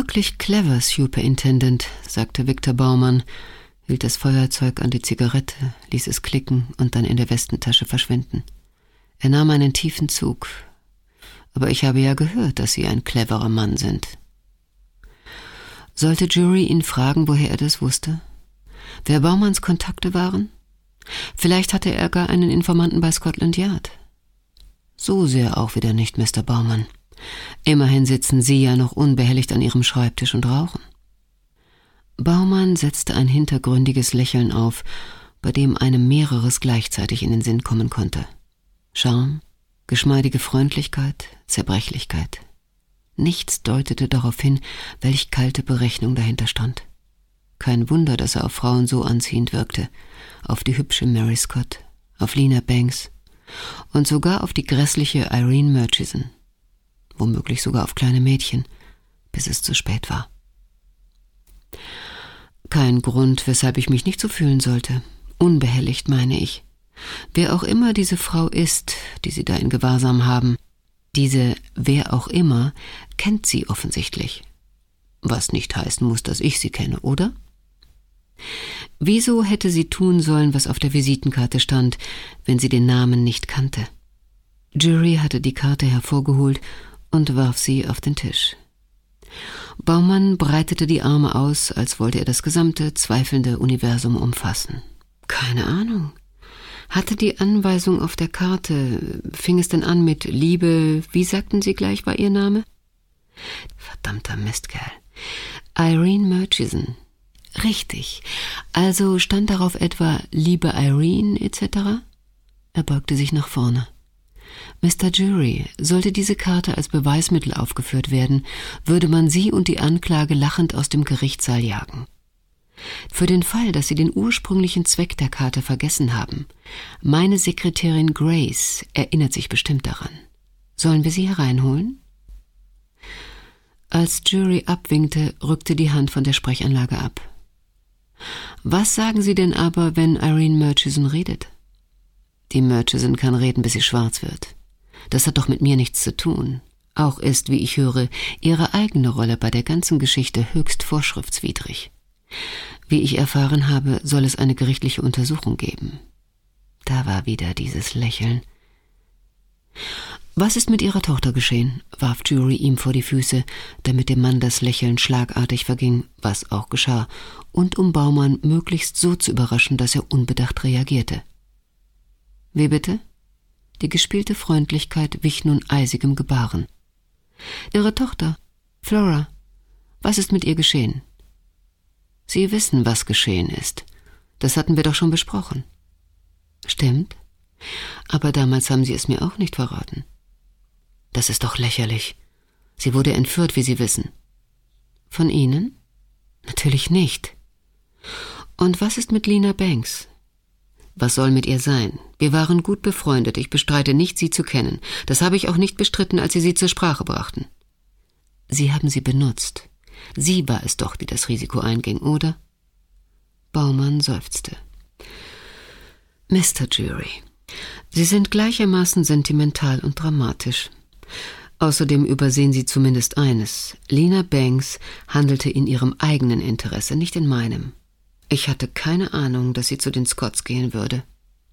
wirklich clever, Superintendent, sagte Victor Baumann, hielt das Feuerzeug an die Zigarette, ließ es klicken und dann in der Westentasche verschwinden. Er nahm einen tiefen Zug. Aber ich habe ja gehört, dass Sie ein cleverer Mann sind. Sollte Jury ihn fragen, woher er das wusste? Wer Baumanns Kontakte waren? Vielleicht hatte er gar einen Informanten bei Scotland Yard. So sehr auch wieder nicht, Mr. Baumann. Immerhin sitzen Sie ja noch unbehelligt an Ihrem Schreibtisch und rauchen. Baumann setzte ein hintergründiges Lächeln auf, bei dem einem mehreres gleichzeitig in den Sinn kommen konnte. Charme, geschmeidige Freundlichkeit, Zerbrechlichkeit. Nichts deutete darauf hin, welch kalte Berechnung dahinter stand. Kein Wunder, dass er auf Frauen so anziehend wirkte, auf die hübsche Mary Scott, auf Lena Banks und sogar auf die grässliche Irene Murchison, womöglich sogar auf kleine Mädchen, bis es zu spät war. Kein Grund, weshalb ich mich nicht so fühlen sollte. Unbehelligt, meine ich. Wer auch immer diese Frau ist, die Sie da in Gewahrsam haben, diese wer auch immer kennt Sie offensichtlich. Was nicht heißen muss, dass ich sie kenne, oder? Wieso hätte sie tun sollen, was auf der Visitenkarte stand, wenn sie den Namen nicht kannte? Jury hatte die Karte hervorgeholt und warf sie auf den Tisch. Baumann breitete die Arme aus, als wollte er das gesamte, zweifelnde Universum umfassen. Keine Ahnung. Hatte die Anweisung auf der Karte, fing es denn an mit Liebe, wie sagten Sie gleich, war Ihr Name? Verdammter Mistkerl. Irene Murchison. Richtig. Also stand darauf etwa Liebe Irene etc.? Er beugte sich nach vorne. Mr. Jury, sollte diese Karte als Beweismittel aufgeführt werden, würde man Sie und die Anklage lachend aus dem Gerichtssaal jagen. Für den Fall, dass Sie den ursprünglichen Zweck der Karte vergessen haben, meine Sekretärin Grace erinnert sich bestimmt daran. Sollen wir sie hereinholen? Als Jury abwinkte, rückte die Hand von der Sprechanlage ab. Was sagen Sie denn aber, wenn Irene Murchison redet? Die Murchison kann reden, bis sie schwarz wird. Das hat doch mit mir nichts zu tun. Auch ist, wie ich höre, ihre eigene Rolle bei der ganzen Geschichte höchst vorschriftswidrig. Wie ich erfahren habe, soll es eine gerichtliche Untersuchung geben. Da war wieder dieses Lächeln. Was ist mit Ihrer Tochter geschehen? Warf Jury ihm vor die Füße, damit dem Mann das Lächeln schlagartig verging, was auch geschah, und um Baumann möglichst so zu überraschen, dass er unbedacht reagierte. Wie bitte? Die gespielte Freundlichkeit wich nun eisigem Gebaren. Ihre Tochter, Flora, was ist mit ihr geschehen? Sie wissen, was geschehen ist. Das hatten wir doch schon besprochen. Stimmt. Aber damals haben Sie es mir auch nicht verraten. Das ist doch lächerlich. Sie wurde entführt, wie Sie wissen. Von Ihnen? Natürlich nicht. Und was ist mit Lena Banks? Was soll mit ihr sein? Wir waren gut befreundet. Ich bestreite nicht, sie zu kennen. Das habe ich auch nicht bestritten, als Sie zur Sprache brachten. Sie haben sie benutzt. Sie war es doch, die das Risiko einging, oder? Baumann seufzte. Mr. Jury, Sie sind gleichermaßen sentimental und dramatisch. Außerdem übersehen Sie zumindest eines. Lena Banks handelte in ihrem eigenen Interesse, nicht in meinem. Ich hatte keine Ahnung, dass sie zu den Scotts gehen würde.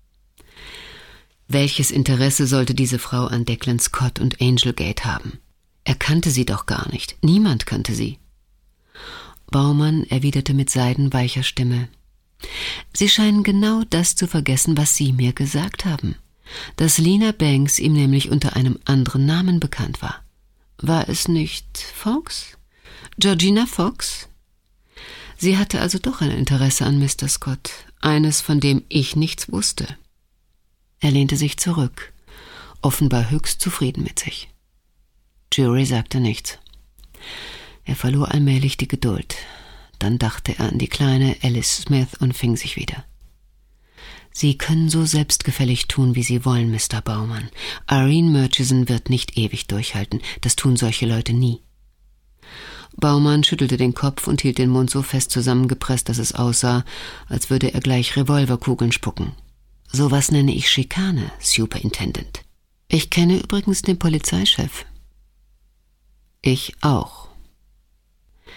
Welches Interesse sollte diese Frau an Declan Scott und Angel Gate haben? Er kannte sie doch gar nicht. Niemand kannte sie. Baumann erwiderte mit seidenweicher Stimme. Sie scheinen genau das zu vergessen, was Sie mir gesagt haben. Dass Lena Banks ihm nämlich unter einem anderen Namen bekannt war. War es nicht Fox? Georgina Fox? Sie hatte also doch ein Interesse an Mr. Scott, eines, von dem ich nichts wusste. Er lehnte sich zurück, offenbar höchst zufrieden mit sich. Jury sagte nichts. Er verlor allmählich die Geduld. Dann dachte er an die kleine Alice Smith und fing sich wieder. Sie können so selbstgefällig tun, wie Sie wollen, Mr. Baumann. Irene Murchison wird nicht ewig durchhalten. Das tun solche Leute nie. Baumann schüttelte den Kopf und hielt den Mund so fest zusammengepresst, dass es aussah, als würde er gleich Revolverkugeln spucken. Sowas nenne ich Schikane, Superintendent. Ich kenne übrigens den Polizeichef. Ich auch.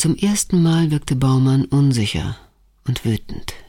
Zum ersten Mal wirkte Baumann unsicher und wütend.